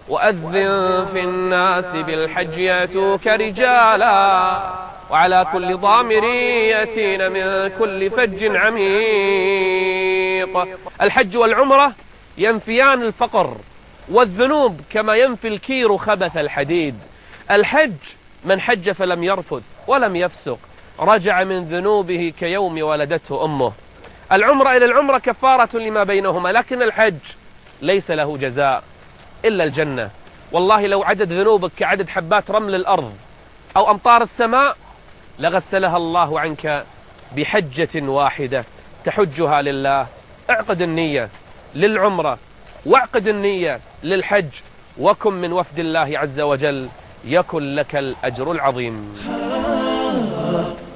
وأذن في الناس بالحج يأتوك رجالا وعلى كل ضامر يأتين من كل فج عميق. الحج والعمرة ينفيان الفقر والذنوب كما ينفي الكير خبث الحديد. الحج من حج فلم يرفث ولم يفسق رجع من ذنوبه كيوم ولدته أمه. العمرة إلى العمرة كفارة لما بينهما، لكن الحج ليس له جزاء إلا الجنة. والله لو عدد ذنوبك كعدد حبات رمل الأرض أو أمطار السماء لغسلها الله عنك بحجة واحدة تحجها لله. اعقد النية للعمرة واعقد النية للحج وكن من وفد الله عز وجل يكن لك الأجر العظيم.